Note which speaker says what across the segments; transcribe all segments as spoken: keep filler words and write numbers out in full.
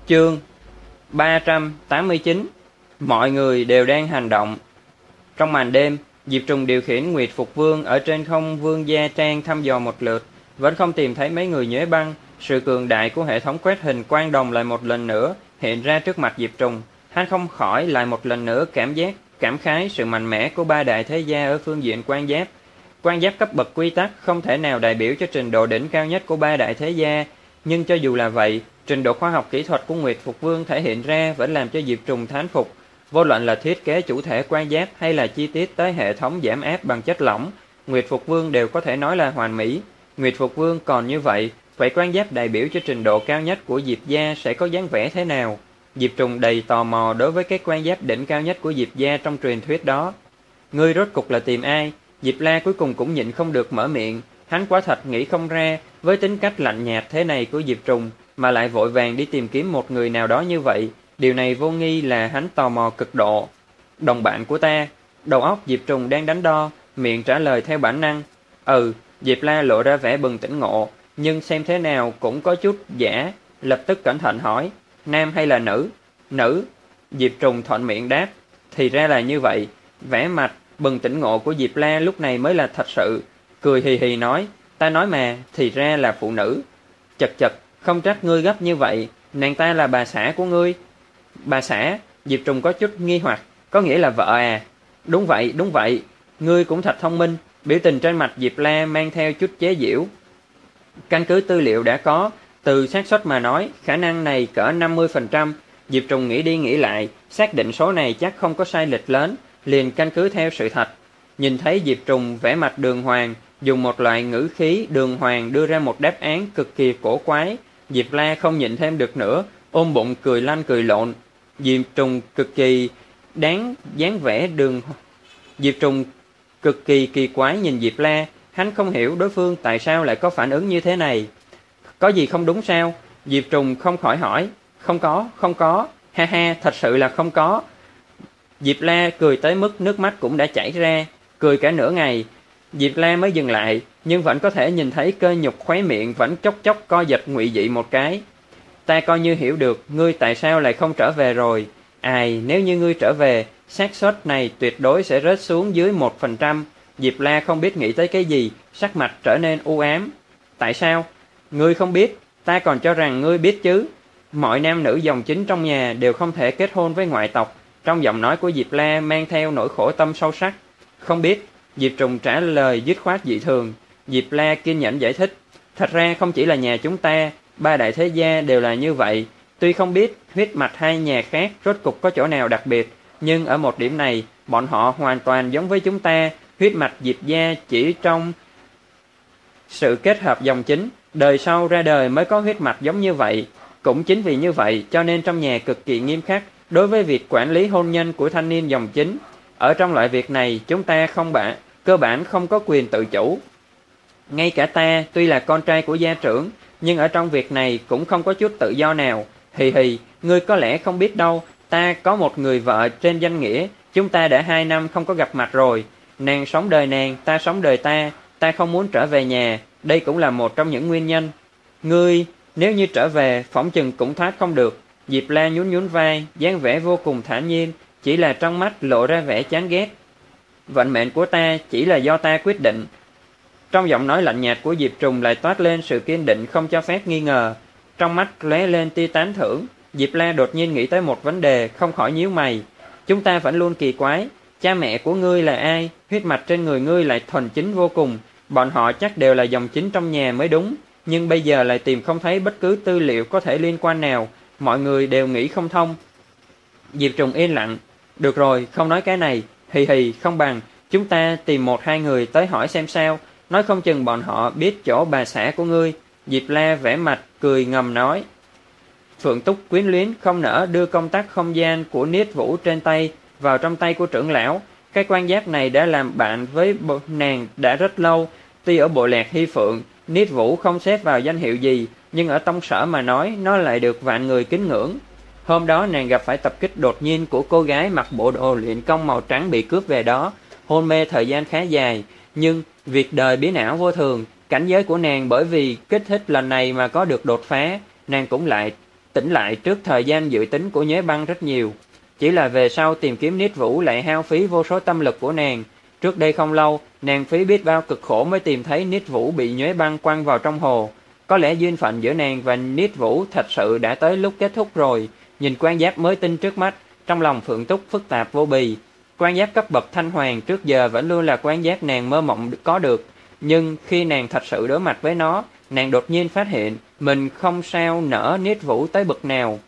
Speaker 1: Chương ba trăm tám mươi chín. Mọi người đều đang hành động. Trong màn đêm, Diệp Trùng điều khiển Nguyệt Phục Vương ở trên không vương gia trang thăm dò một lượt, vẫn không tìm thấy mấy người nhuế băng. Sự cường đại của hệ thống quét hình quang đồng lại một lần nữa hiện ra trước mặt Diệp Trùng. Hắn không khỏi lại một lần nữa cảm giác cảm khái sự mạnh mẽ của ba đại thế gia ở phương diện quan giáp. Quan giáp cấp bậc quy tắc không thể nào đại biểu cho trình độ đỉnh cao nhất của ba đại thế gia, nhưng cho dù là vậy, trình độ khoa học kỹ thuật của Nguyệt Phục Vương thể hiện ra vẫn làm cho Diệp Trùng thán phục. Vô luận là thiết kế chủ thể quan giáp hay là chi tiết tới hệ thống giảm áp bằng chất lỏng, Nguyệt Phục Vương đều có thể nói là hoàn mỹ. Nguyệt Phục Vương còn như vậy, vậy quan giáp đại biểu cho trình độ cao nhất của Diệp gia sẽ có dáng vẻ thế nào? Diệp Trùng đầy tò mò đối với cái quan giáp đỉnh cao nhất của Diệp gia trong truyền thuyết đó. Ngươi rốt cục là tìm ai? Diệp La cuối cùng cũng nhịn không được mở miệng. Hắn quả thật nghĩ không ra, với tính cách lạnh nhạt thế này của Diệp Trùng mà lại vội vàng đi tìm kiếm một người nào đó như vậy. Điều này vô nghi là hắn tò mò cực độ. Đồng bạn của ta. Đầu óc Diệp Trùng đang đánh đo, miệng trả lời theo bản năng. Ừ. Diệp La lộ ra vẻ bừng tỉnh ngộ, nhưng xem thế nào cũng có chút giả, lập tức cẩn thận hỏi, nam hay là nữ? Nữ. Diệp Trùng thuận miệng đáp. Thì ra là như vậy. Vẻ mặt bừng tỉnh ngộ của Diệp La lúc này mới là thật sự, cười hì hì nói, ta nói mà, thì ra là phụ nữ. Chật chật, không trách ngươi gấp như vậy, nàng ta là bà xã của ngươi. Bà xã? Diệp Trùng có chút nghi hoặc, có nghĩa là vợ à? Đúng vậy, đúng vậy, ngươi cũng thật thông minh. Biểu tình trên mặt Diệp La mang theo chút chế giễu. Căn cứ tư liệu đã có, từ xác suất mà nói, khả năng này cỡ năm mươi phần trăm. Diệp Trùng nghĩ đi nghĩ lại, xác định số này chắc không có sai lệch lớn, liền căn cứ theo sự thật. Nhìn thấy Diệp Trùng vẻ mặt đường hoàng, dùng một loại ngữ khí đường hoàng đưa ra một đáp án cực kỳ cổ quái, Diệp La không nhịn thêm được nữa, ôm bụng cười lanh cười lộn. Diệp Trùng cực kỳ đáng dáng vẻ đường Diệp Trùng cực kỳ kỳ quái nhìn Diệp La, hắn không hiểu đối phương tại sao lại có phản ứng như thế này. Có gì không đúng sao? Diệp Trùng không khỏi hỏi. Không có, không có, ha ha, thật sự là không có. Diệp La cười tới mức nước mắt cũng đã chảy ra, cười cả nửa ngày. Diệp La mới dừng lại, nhưng vẫn có thể nhìn thấy cơ nhục khóe miệng vẫn chốc chốc co giật ngụy dị một cái. Ta coi như hiểu được ngươi tại sao lại không trở về rồi. Ai, nếu như ngươi trở về, xác suất này tuyệt đối sẽ rớt xuống dưới một phần trăm. Diệp La không biết nghĩ tới cái gì, sắc mặt trở nên u ám. Tại sao? Ngươi không biết, ta còn cho rằng ngươi biết chứ. Mọi nam nữ dòng chính trong nhà đều không thể kết hôn với ngoại tộc. Trong giọng nói của Diệp La mang theo nỗi khổ tâm sâu sắc. Không biết. Diệp Trùng trả lời dứt khoát dị thường. Diệp La kiên nhẫn giải thích. Thật ra không chỉ là nhà chúng ta, ba đại thế gia đều là như vậy. Tuy không biết huyết mạch hai nhà khác rốt cục có chỗ nào đặc biệt, nhưng ở một điểm này, bọn họ hoàn toàn giống với chúng ta. Huyết mạch Diệp gia chỉ trong sự kết hợp dòng chính, đời sau ra đời mới có huyết mạch giống như vậy. Cũng chính vì như vậy cho nên trong nhà cực kỳ nghiêm khắc đối với việc quản lý hôn nhân của thanh niên dòng chính. Ở trong loại việc này chúng ta không bản, cơ bản không có quyền tự chủ. Ngay cả ta tuy là con trai của gia trưởng, nhưng ở trong việc này cũng không có chút tự do nào. Hì hì, ngươi có lẽ không biết đâu, ta có một người vợ trên danh nghĩa, chúng ta đã hai năm không có gặp mặt rồi. Nàng sống đời nàng, ta sống đời ta, ta không muốn trở về nhà, đây cũng là một trong những nguyên nhân. Ngươi, nếu như trở về, phỏng chừng cũng thoát không được. Diệp La nhún nhún vai, dáng vẻ vô cùng thản nhiên, chỉ là trong mắt lộ ra vẻ chán ghét. Vận mệnh của ta chỉ là do ta quyết định. Trong giọng nói lạnh nhạt của Diệp Trùng lại toát lên sự kiên định không cho phép nghi ngờ. Trong mắt lóe lên tia tán thưởng. Diệp La đột nhiên nghĩ tới một vấn đề, không khỏi nhíu mày. Chúng ta vẫn luôn kỳ quái, cha mẹ của ngươi là ai? Huyết mạch trên người ngươi lại thuần chính vô cùng, bọn họ chắc đều là dòng chính trong nhà mới đúng, nhưng bây giờ lại tìm không thấy bất cứ tư liệu có thể liên quan nào, mọi người đều nghĩ không thông. Diệp Trùng yên lặng. Được rồi, không nói cái này, hì hì, không bằng chúng ta tìm một hai người tới hỏi xem sao, nói không chừng bọn họ biết chỗ bà xã của ngươi. Diệp La vẽ mặt cười ngầm nói. Phượng Túc quyến luyến không nỡ đưa công tắc không gian của Niết Vũ trên tay vào trong tay của trưởng lão. Cái quan giáp này đã làm bạn với nàng đã rất lâu. Tuy ở bộ lạc Hy Phượng, Niết Vũ không xếp vào danh hiệu gì, nhưng ở tông sở mà nói, nó lại được vạn người kính ngưỡng. Hôm đó nàng gặp phải tập kích đột nhiên của cô gái mặc bộ đồ luyện công màu trắng bị cướp về đó, hôn mê thời gian khá dài, nhưng việc đời biến ảo vô thường, cảnh giới của nàng bởi vì kích thích lần này mà có được đột phá, nàng cũng lại tỉnh lại trước thời gian dự tính của Nhuế Băng rất nhiều. Chỉ là về sau tìm kiếm Niết Vũ lại hao phí vô số tâm lực của nàng. Trước đây không lâu, nàng phí biết bao cực khổ mới tìm thấy Niết Vũ bị Nhuế Băng quăng vào trong hồ. Có lẽ duyên phận giữa nàng và Niết Vũ thật sự đã tới lúc kết thúc rồi. Nhìn quan giáp mới tinh trước mắt, trong lòng Phượng Túc phức tạp vô bì. Quan giáp cấp bậc thanh hoàng trước giờ vẫn luôn là quan giáp nàng mơ mộng có được. Nhưng khi nàng thật sự đối mặt với nó, nàng đột nhiên phát hiện mình không sao nỡ Niết Vũ tới bậc nào.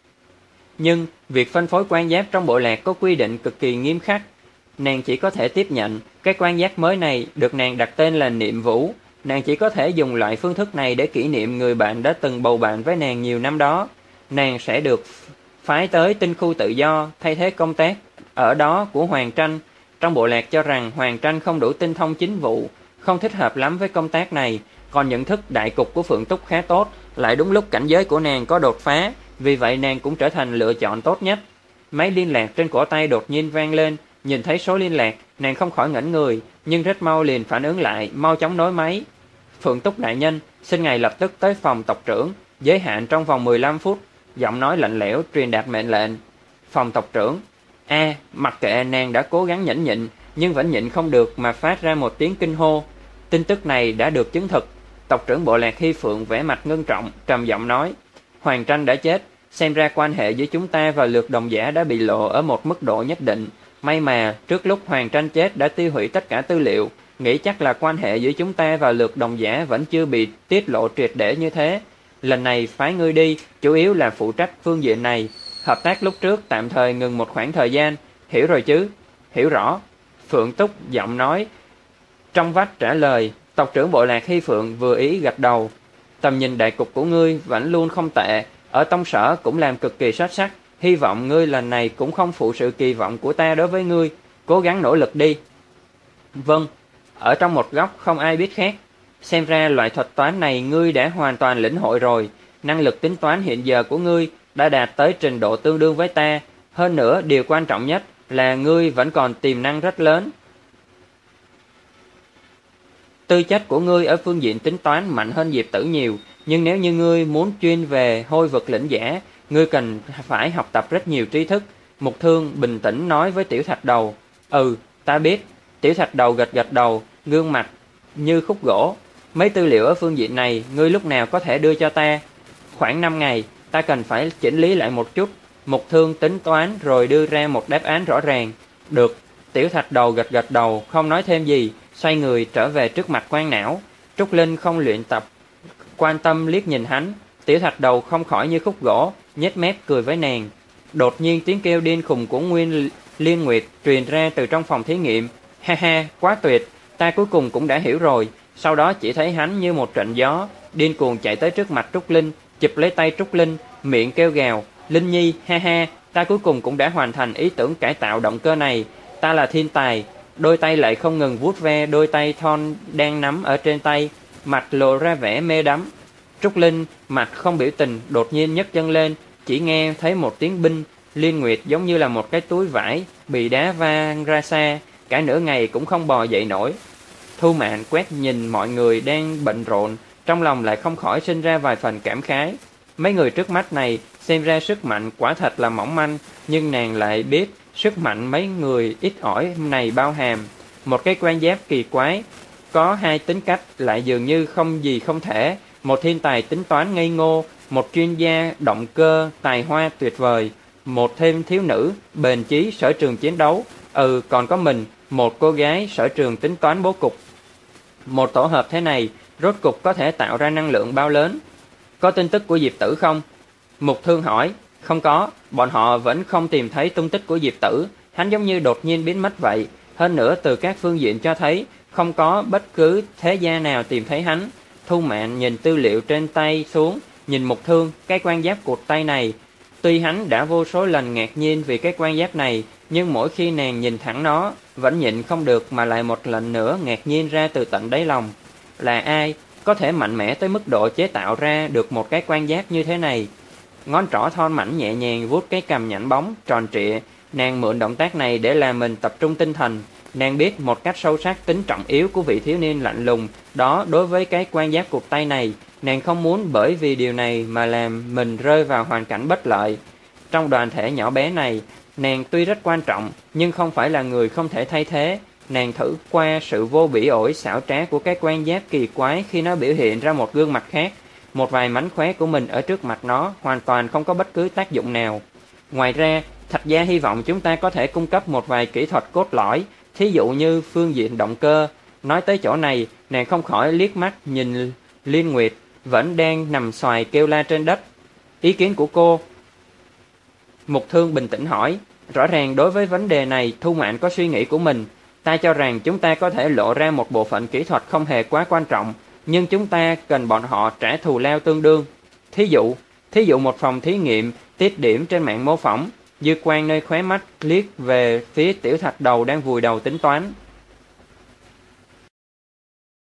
Speaker 1: Nhưng việc phân phối quan giáp trong bộ lạc có quy định cực kỳ nghiêm khắc. Nàng chỉ có thể tiếp nhận cái quan giáp mới này được nàng đặt tên là Niệm Vũ. Nàng chỉ có thể dùng loại phương thức này để kỷ niệm người bạn đã từng bầu bạn với nàng nhiều năm đó. Nàng sẽ được phái tới tinh khu tự do thay thế công tác ở đó của Hoàng Tranh. Trong bộ lạc cho rằng Hoàng Tranh không đủ tinh thông chính vụ, không thích hợp lắm với công tác này. Còn nhận thức đại cục của Phượng Túc khá tốt, lại đúng lúc cảnh giới của nàng có đột phá, vì vậy nàng cũng trở thành lựa chọn tốt nhất. Máy liên lạc trên cổ tay đột nhiên vang lên, nhìn thấy số liên lạc, nàng không khỏi ngẩn người, nhưng rất mau liền phản ứng lại, mau chóng nối máy. Phượng Túc đại nhân, xin ngài lập tức tới phòng tộc trưởng, giới hạn trong vòng mười lăm phút. Giọng nói lạnh lẽo truyền đạt mệnh lệnh. Phòng tộc trưởng. A, mặc kệ nàng đã cố gắng nhẫn nhịn, nhưng vẫn nhịn không được mà phát ra một tiếng kinh hô. Tin tức này đã được chứng thực. Tộc trưởng bộ lạc Hy Phượng vẻ mặt ngưng trọng, trầm giọng nói: Hoàng Tranh đã chết, xem ra quan hệ giữa chúng ta và Lược Đồng Giả đã bị lộ ở một mức độ nhất định. May mà trước lúc Hoàng Tranh chết đã tiêu hủy tất cả tư liệu, nghĩ chắc là quan hệ giữa chúng ta và Lược Đồng Giả vẫn chưa bị tiết lộ triệt để như thế. Lần này phái ngươi đi, chủ yếu là phụ trách phương diện này. Hợp tác lúc trước tạm thời ngừng một khoảng thời gian, hiểu rồi chứ? Hiểu rõ. Phượng Túc giọng nói trong vách trả lời. Tộc trưởng bộ lạc Hy Phượng vừa ý gật đầu. Tầm nhìn đại cục của ngươi vẫn luôn không tệ, ở tông sở cũng làm cực kỳ xuất sắc. Hy vọng ngươi lần này cũng không phụ sự kỳ vọng của ta đối với ngươi, cố gắng nỗ lực đi. Vâng. Ở trong một góc không ai biết khác. Xem ra loại thuật toán này ngươi đã hoàn toàn lĩnh hội rồi. Năng lực tính toán hiện giờ của ngươi đã đạt tới trình độ tương đương với ta. Hơn nữa, điều quan trọng nhất là ngươi vẫn còn tiềm năng rất lớn. Tư chất của ngươi ở phương diện tính toán mạnh hơn Diệp Tử nhiều, nhưng nếu như ngươi muốn chuyên về hôi vực lĩnh giả, ngươi cần phải học tập rất nhiều tri thức. Mục Thương bình tĩnh nói với Tiểu Thạch Đầu. Ừ, ta biết. Tiểu Thạch Đầu gật gật đầu, gương mặt như khúc gỗ. Mấy tư liệu ở phương diện này, ngươi lúc nào có thể đưa cho ta? Khoảng năm ngày, ta cần phải chỉnh lý lại một chút. Mục Thương tính toán rồi đưa ra một đáp án rõ ràng. Được. Tiểu Thạch Đầu gật gật đầu, không nói thêm gì, xoay người trở về trước mặt Quan Não. Trúc Linh không luyện tập, quan tâm liếc nhìn hắn. Tiểu Thạch Đầu không khỏi như khúc gỗ, nhếch mép cười với nàng. Đột nhiên tiếng kêu điên khùng của Nguyên Liên Nguyệt truyền ra từ trong phòng thí nghiệm. Ha ha, quá tuyệt, ta cuối cùng cũng đã hiểu rồi. Sau đó chỉ thấy hắn như một trận gió, điên cuồng chạy tới trước mặt Trúc Linh, chụp lấy tay Trúc Linh, miệng kêu gào. Linh Nhi, ha ha, ta cuối cùng cũng đã hoàn thành ý tưởng cải tạo động cơ này. Ta là thiên tài. Đôi tay lại không ngừng vuốt ve đôi tay thon đang nắm ở trên tay, mặt lộ ra vẻ mê đắm. Trúc Linh mặt không biểu tình, đột nhiên nhấc chân lên, chỉ nghe thấy một tiếng binh. Liên Nguyệt giống như là một cái túi vải bị đá vang ra xa, cả nửa ngày cũng không bò dậy nổi. Thu Mạn quét nhìn mọi người đang bận rộn, trong lòng lại không khỏi sinh ra vài phần cảm khái. Mấy người trước mắt này xem ra sức mạnh quả thật là mỏng manh, nhưng nàng lại biết sức mạnh mấy người ít ỏi này bao hàm một cái quan giáp kỳ quái, có hai tính cách lại dường như không gì không thể. Một thiên tài tính toán ngây ngô, một chuyên gia động cơ tài hoa tuyệt vời, một thêm thiếu nữ bền chí sở trường chiến đấu. Ừ, còn có mình, một cô gái sở trường tính toán bố cục. Một tổ hợp thế này rốt cục có thể tạo ra năng lượng bao lớn. Có tin tức của Diệp Tử không? Mục Thương hỏi. Không có, bọn họ vẫn không tìm thấy tung tích của Diệp Tử. Hắn giống như đột nhiên biến mất vậy. Hơn nữa từ các phương diện cho thấy không có bất cứ thế gia nào tìm thấy hắn. Thu Mạn nhìn tư liệu trên tay xuống, nhìn Mục Thương, cái quan giáp cụt tay này. Tuy hắn đã vô số lần ngạc nhiên vì cái quan giáp này, nhưng mỗi khi nàng nhìn thẳng nó, vẫn nhịn không được mà lại một lần nữa ngạc nhiên ra từ tận đáy lòng. Là ai có thể mạnh mẽ tới mức độ chế tạo ra được một cái quan giáp như thế này? Ngón trỏ thon mảnh nhẹ nhàng vuốt cái cằm nhẵn bóng, tròn trịa. Nàng mượn động tác này để làm mình tập trung tinh thần. Nàng biết một cách sâu sắc tính trọng yếu của vị thiếu niên lạnh lùng đó đối với cái quan giáp cụt tay này. Nàng không muốn bởi vì điều này mà làm mình rơi vào hoàn cảnh bất lợi. Trong đoàn thể nhỏ bé này, nàng tuy rất quan trọng, nhưng không phải là người không thể thay thế. Nàng thử qua sự vô bỉ ổi xảo trá của cái quan giáp kỳ quái khi nó biểu hiện ra một gương mặt khác. Một vài mánh khóe của mình ở trước mặt nó hoàn toàn không có bất cứ tác dụng nào. Ngoài ra, Thạch Gia hy vọng chúng ta có thể cung cấp một vài kỹ thuật cốt lõi, thí dụ như phương diện động cơ. Nói tới chỗ này, nàng không khỏi liếc mắt nhìn Liên Nguyệt, vẫn đang nằm xoài kêu la trên đất. Ý kiến của cô? Mục Thương bình tĩnh hỏi. Rõ ràng đối với vấn đề này, Thu Mạn có suy nghĩ của mình. Ta cho rằng chúng ta có thể lộ ra một bộ phận kỹ thuật không hề quá quan trọng, nhưng chúng ta cần bọn họ trả thù lao tương đương. Thí dụ, thí dụ một phòng thí nghiệm tiết điểm trên mạng mô phỏng. Dư Quang nơi khóe mắt liếc về phía Tiểu Thạch Đầu đang vùi đầu tính toán.